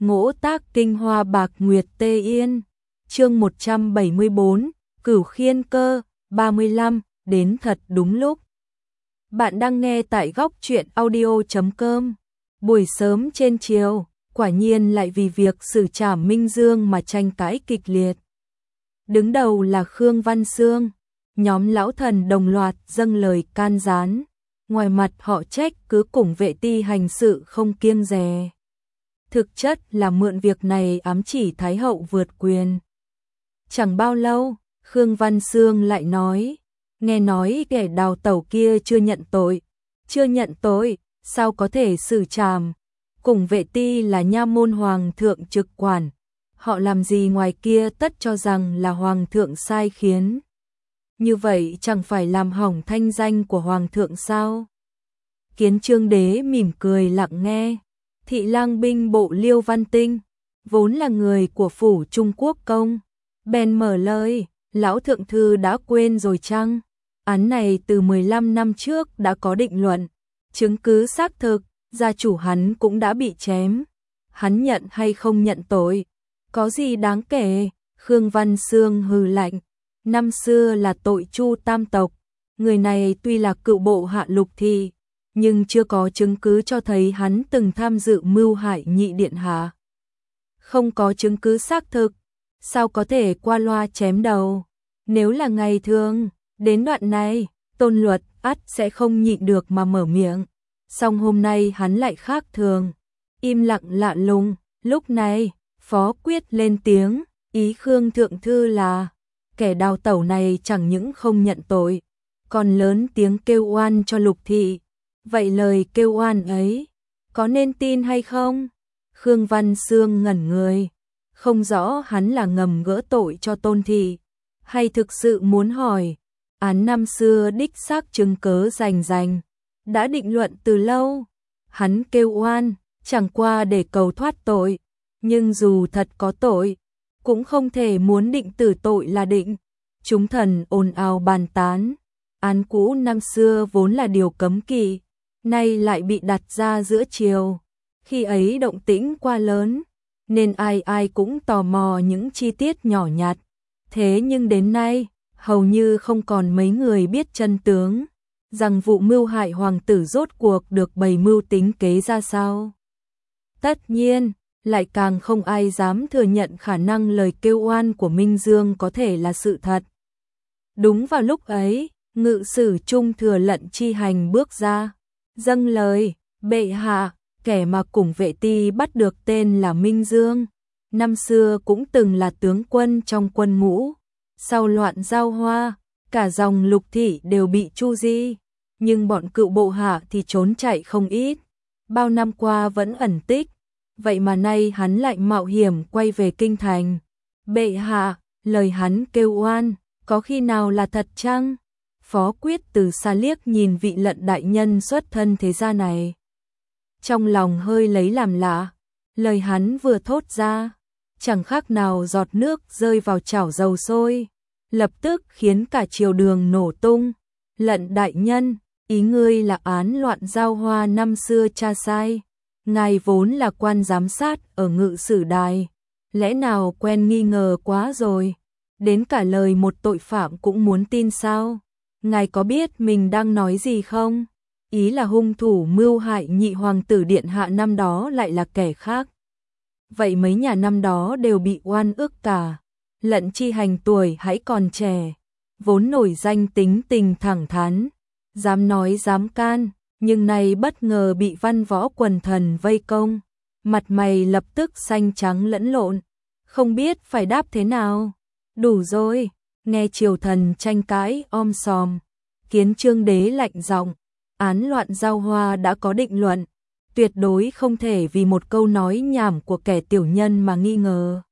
Ngỗ tác kinh hoa bạc nguyệt tê yên. Chương 174, Cửu Khiên Cơ, 35, đến thật đúng lúc. Bạn đang nghe tại góc truyện audio.com. Buổi sớm trên chiều, quả nhiên lại vì việc xử trảm Minh Dương mà tranh cãi kịch liệt. Đứng đầu là Khương Văn Xương, nhóm lão thần đồng loạt dâng lời can gián. Ngoài mặt họ trách cứ cùng Vệ Ti hành sự không kiêng dè. Thực chất là mượn việc này ám chỉ Thái hậu vượt quyền. Chẳng bao lâu, Khương Văn Xương lại nói, nghe nói kẻ đào tẩu kia chưa nhận tội. Chưa nhận tội, sao có thể xử trảm? Cùng Vệ Ti là nha môn hoàng thượng trực quản. Họ làm gì ngoài kia tất cho rằng là hoàng thượng sai khiến. Như vậy chẳng phải làm hỏng thanh danh của hoàng thượng sao? Kiến Chương Đế mỉm cười lặng nghe. Thị lang binh bộ Liêu Văn Tinh, vốn là người của phủ Trung Quốc công, bèn mở lời, lão thượng thư đã quên rồi chăng? Án này từ 15 năm trước đã có định luận, chứng cứ xác thực, gia chủ hắn cũng đã bị chém. Hắn nhận hay không nhận tội, có gì đáng kể? Khương Văn Xương hừ lạnh, năm xưa là tội Chu tam tộc, người này tuy là cựu bộ hạ lục thị, nhưng chưa có chứng cứ cho thấy hắn từng tham dự mưu hại nhị điện hạ. Không có chứng cứ xác thực, sao có thể qua loa chém đầu? Nếu là ngày thường, đến đoạn này, Tôn Luật ắt sẽ không nhịn được mà mở miệng. Song hôm nay hắn lại khác thường, im lặng lạ lùng. Lúc này, Phó Quyết lên tiếng, ý Khương thượng thư là, kẻ đào tẩu này chẳng những không nhận tội, còn lớn tiếng kêu oan cho lục thị. Vậy lời kêu oan ấy, có nên tin hay không? Khương Văn Xương ngẩn người, không rõ hắn là ngầm gỡ tội cho Tôn thị, hay thực sự muốn hỏi. Án năm xưa đích xác chứng cớ rành, đã định luận từ lâu. Hắn kêu oan, chẳng qua để cầu thoát tội, nhưng dù thật có tội, cũng không thể muốn định tử tội là định. Chúng thần ồn ào bàn tán, án cũ năm xưa vốn là điều cấm kỵ, nay lại bị đặt ra giữa chiều. Khi ấy động tĩnh quá lớn, nên ai ai cũng tò mò những chi tiết nhỏ nhặt. Thế nhưng đến nay, hầu như không còn mấy người biết chân tướng, rằng vụ mưu hại hoàng tử rốt cuộc được bày mưu tính kế ra sao. Tất nhiên, lại càng không ai dám thừa nhận khả năng lời kêu oan của Minh Dương có thể là sự thật. Đúng vào lúc ấy, ngự sử Trung Thừa Lận Chi Hành bước ra, dâng lời, bệ hạ, kẻ mà cùng Vệ Ti bắt được tên là Minh Dương, năm xưa cũng từng là tướng quân trong quân ngũ. Sau loạn Giao Hoa, cả dòng lục thị đều bị tru di, nhưng bọn cựu bộ hạ thì trốn chạy không ít, bao năm qua vẫn ẩn tích. Vậy mà nay hắn lại mạo hiểm quay về kinh thành. Bệ hạ, lời hắn kêu oan, có khi nào là thật chăng? Phó Quyết từ xa liếc nhìn vị Lận đại nhân xuất thân thế gia này, trong lòng hơi lấy làm lạ. Lời hắn vừa thốt ra, chẳng khác nào giọt nước rơi vào chảo dầu sôi, lập tức khiến cả triều đường nổ tung. Lận đại nhân, ý ngươi là án loạn Giao Hoa năm xưa cha sai? Ngài vốn là quan giám sát ở ngự sử đài, lẽ nào quen nghi ngờ quá rồi, đến cả lời một tội phạm cũng muốn tin sao? Ngài có biết mình đang nói gì không? Ý là hung thủ mưu hại nhị hoàng tử điện hạ năm đó lại là kẻ khác. Vậy mấy nhà năm đó đều bị oan ức cả. Lận Chi Hành tuổi hãy còn trẻ, vốn nổi danh tính tình thẳng thắn, dám nói dám can, nhưng nay bất ngờ bị văn võ quần thần vây công, mặt mày lập tức xanh trắng lẫn lộn, không biết phải đáp thế nào. Đủ rồi, nghe triều thần tranh cãi om sòm, Kiến Chương Đế lạnh giọng, án loạn Giao Hoa đã có định luận, tuyệt đối không thể vì một câu nói nhảm của kẻ tiểu nhân mà nghi ngờ.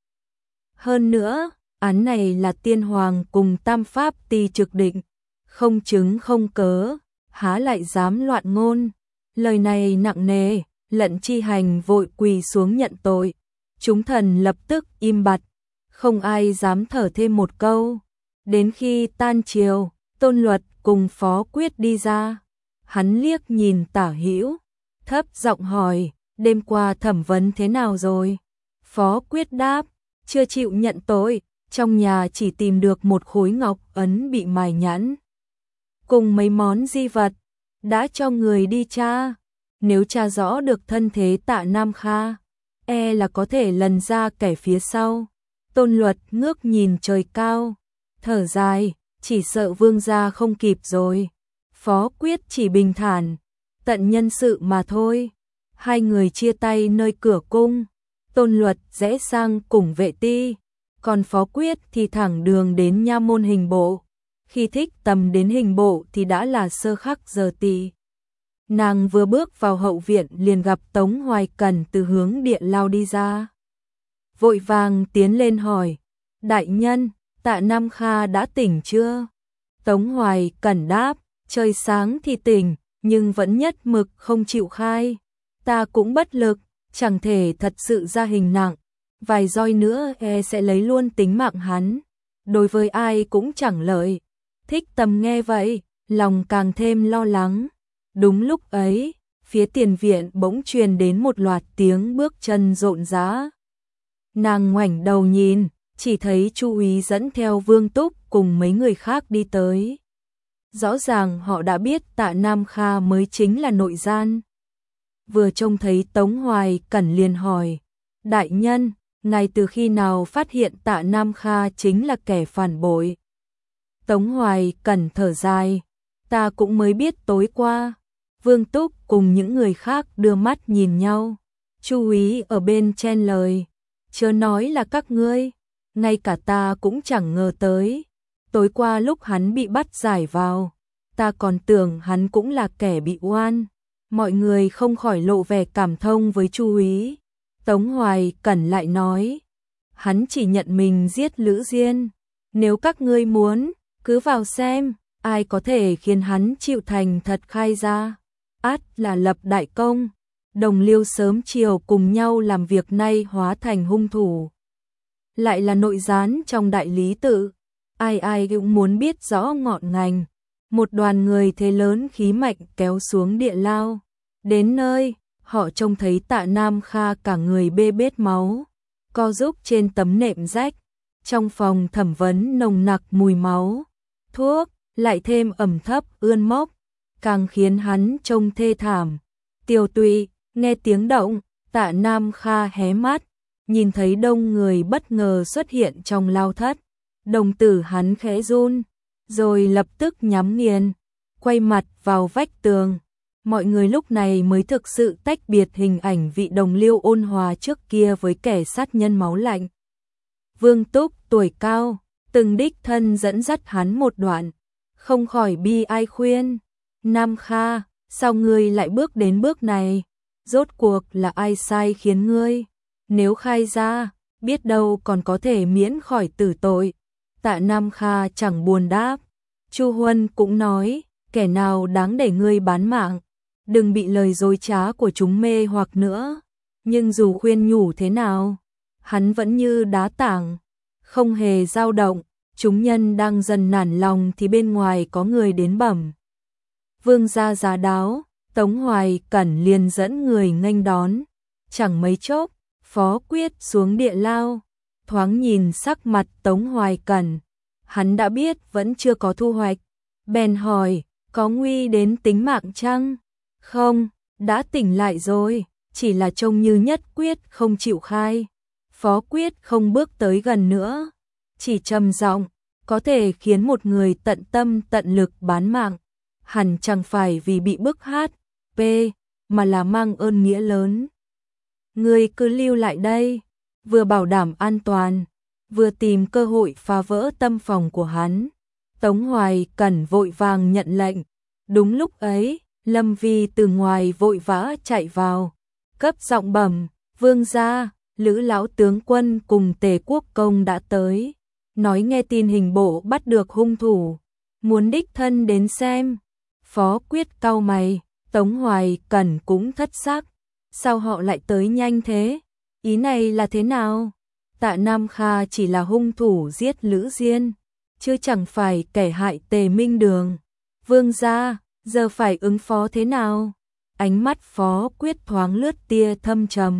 Hơn nữa, án này là tiên hoàng cùng tam pháp ti trực định, không chứng không cớ, há lại dám loạn ngôn. Lời này nặng nề, Lận Chi Hành vội quỳ xuống nhận tội. Chúng thần lập tức im bặt, không ai dám thở thêm một câu. Đến khi tan chiều, Tôn Luật cùng Phó Quyết đi ra. Hắn liếc nhìn Tả Hữu, thấp giọng hỏi, đêm qua thẩm vấn thế nào rồi? Phó Quyết đáp, chưa chịu nhận tội, trong nhà chỉ tìm được một khối ngọc ấn bị mài nhẵn. Cùng mấy món di vật, đã cho người đi tra. Nếu tra rõ được thân thế Tạ Nam Kha, là có thể lần ra kẻ phía sau. Tôn Luật ngước nhìn trời cao, thở dài, chỉ sợ Vương gia không kịp rồi. Phó Quyết chỉ bình thản, tận nhân sự mà thôi. Hai người chia tay nơi cửa cung. Tôn Luật rẽ sang cùng Vệ Ti, còn Phó Quyết thì thẳng đường đến nha môn hình bộ. Khi Thích Tầm đến hình bộ thì đã là sơ khắc giờ tì. Nàng vừa bước vào hậu viện liền gặp Tống Hoài Cẩn từ hướng địa lao đi ra. Vội vàng tiến lên hỏi, đại nhân, Tạ Nam Kha đã tỉnh chưa? Tống Hoài Cẩn đáp, trời sáng thì tỉnh, nhưng vẫn nhất mực không chịu khai. Ta cũng bất lực, chẳng thể thật sự ra hình nặng, vài roi nữa sẽ lấy luôn tính mạng hắn. Đối với ai cũng chẳng lợi. Thích Tầm nghe vậy, lòng càng thêm lo lắng. Đúng lúc ấy, phía tiền viện bỗng truyền đến một loạt tiếng bước chân rộn rã. Nàng ngoảnh đầu nhìn, chỉ thấy Chu úy dẫn theo Vương Túc cùng mấy người khác đi tới. Rõ ràng họ đã biết Tạ Nam Kha mới chính là nội gian. Vừa trông thấy Tống Hoài Cẩn liền hỏi, đại nhân, ngài từ khi nào phát hiện Tạ Nam Kha chính là kẻ phản bội? Tống Hoài Cẩn thở dài, ta cũng mới biết tối qua. Vương Túc cùng những người khác đưa mắt nhìn nhau. Chu úy ở bên chen lời, chớ nói là các ngươi, ngay cả ta cũng chẳng ngờ tới. Tối qua lúc hắn bị bắt giải vào, ta còn tưởng hắn cũng là kẻ bị oan. Mọi người không khỏi lộ vẻ cảm thông với Chu úy. Tống Hoài Cẩn lại nói, hắn chỉ nhận mình giết Lữ Diên. Nếu các ngươi muốn, cứ vào xem, ai có thể khiến hắn chịu thành thật khai ra. Át là lập đại công. Đồng liêu sớm chiều cùng nhau làm việc nay hóa thành hung thủ. Lại là nội gián trong đại lý tự. Ai ai cũng muốn biết rõ ngọn ngành. Một đoàn người thế lớn khí mạnh kéo xuống địa lao. Đến nơi, họ trông thấy Tạ Nam Kha cả người bê bết máu, co rúm trên tấm nệm rách. Trong phòng thẩm vấn nồng nặc mùi máu, thuốc, lại thêm ẩm thấp ươn mốc, càng khiến hắn trông thê thảm. Tiêu Tụy nghe tiếng động, Tạ Nam Kha hé mắt, nhìn thấy đông người bất ngờ xuất hiện trong lao thất. Đồng tử hắn khẽ run, rồi lập tức nhắm nghiền, quay mặt vào vách tường. Mọi người lúc này mới thực sự tách biệt hình ảnh vị đồng liêu ôn hòa trước kia với kẻ sát nhân máu lạnh. Vương Túc tuổi cao, từng đích thân dẫn dắt hắn một đoạn, không khỏi bi ai khuyên, Nam Kha, sao ngươi lại bước đến bước này? Rốt cuộc là ai sai khiến ngươi? Nếu khai ra, biết đâu còn có thể miễn khỏi tử tội. Tạ Nam Kha chẳng buồn đáp. Chu Huân cũng nói, kẻ nào đáng để ngươi bán mạng, đừng bị lời dối trá của chúng mê hoặc nữa. Nhưng dù khuyên nhủ thế nào, hắn vẫn như đá tảng, không hề dao động. Chúng nhân đang dần nản lòng thì bên ngoài có người đến bẩm. Vương gia giá đáo, Tống Hoài Cẩn liền dẫn người nghênh đón. Chẳng mấy chốc, Phó Quyết xuống địa lao, thoáng nhìn sắc mặt Tống Hoài Cẩn, hắn đã biết vẫn chưa có thu hoạch, bèn hỏi, có nguy đến tính mạng chăng? Không, đã tỉnh lại rồi, chỉ là trông như nhất quyết không chịu khai. Phó Quyết không bước tới gần nữa, chỉ trầm giọng, có thể khiến một người tận tâm tận lực bán mạng, hẳn chẳng phải vì bị bức HP, mà là mang ơn nghĩa lớn. Ngươi cứ lưu lại đây, vừa bảo đảm an toàn, vừa tìm cơ hội phá vỡ tâm phòng của hắn. Tống Hoài Cẩn vội vàng nhận lệnh. Đúng lúc ấy, Lâm Vi từ ngoài vội vã chạy vào, cấp giọng bẩm, vương gia, Lữ lão tướng quân cùng Tề Quốc công đã tới, nói nghe tin hình bộ bắt được hung thủ, muốn đích thân đến xem. Phó Quyết cau mày, Tống Hoài Cẩn cũng thất sắc, sao họ lại tới nhanh thế? Ý này là thế nào? Tạ Nam Kha chỉ là hung thủ giết Lữ Diên, chứ chẳng phải kẻ hại Tề Minh Đường. Vương gia, giờ phải ứng phó thế nào? Ánh mắt Phó Quyết thoáng lướt tia thâm trầm.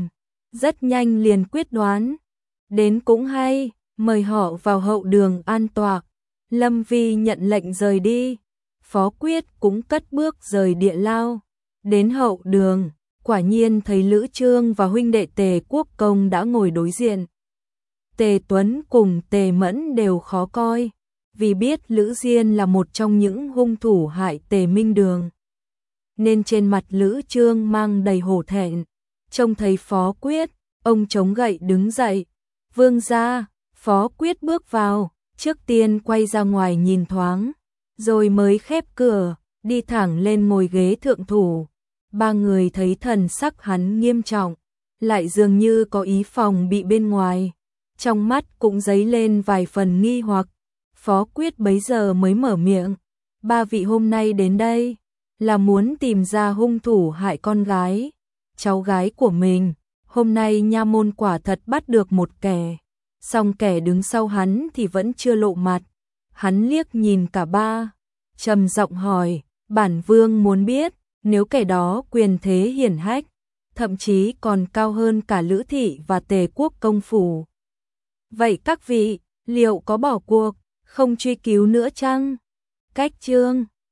rất nhanh liền quyết đoán. Đến cũng hay, mời họ vào hậu đường an tọa. Lâm Vi nhận lệnh rời đi. Phó Quyết cũng cất bước rời địa lao. Đến hậu đường, quả nhiên thấy Lữ Chương và huynh đệ Tề Quốc Công đã ngồi đối diện. Tề Tuấn cùng Tề Mẫn đều khó coi, vì biết Lữ Diên là một trong những hung thủ hại Tề Minh Đường. Nên trên mặt Lữ Chương mang đầy hổ thẹn. Trông thấy Phó Quyết, ông chống gậy đứng dậy. Vương gia, Phó Quyết bước vào, trước tiên quay ra ngoài nhìn thoáng, rồi mới khép cửa, đi thẳng lên ngồi ghế thượng thủ. Ba người thấy thần sắc hắn nghiêm trọng, lại dường như có ý phòng bị bên ngoài. Trong mắt cũng dấy lên vài phần nghi hoặc. Phó Quyết bấy giờ mới mở miệng. Ba vị hôm nay đến đây là muốn tìm ra hung thủ hại con gái, cháu gái của mình. Hôm nay nha môn quả thật bắt được một kẻ, song kẻ đứng sau hắn thì vẫn chưa lộ mặt. Hắn liếc nhìn cả ba, trầm giọng hỏi, bản vương muốn biết, nếu kẻ đó quyền thế hiển hách, thậm chí còn cao hơn cả Lữ thị và Tề Quốc công phủ, vậy các vị liệu có bỏ cuộc, không truy cứu nữa chăng? Cách chương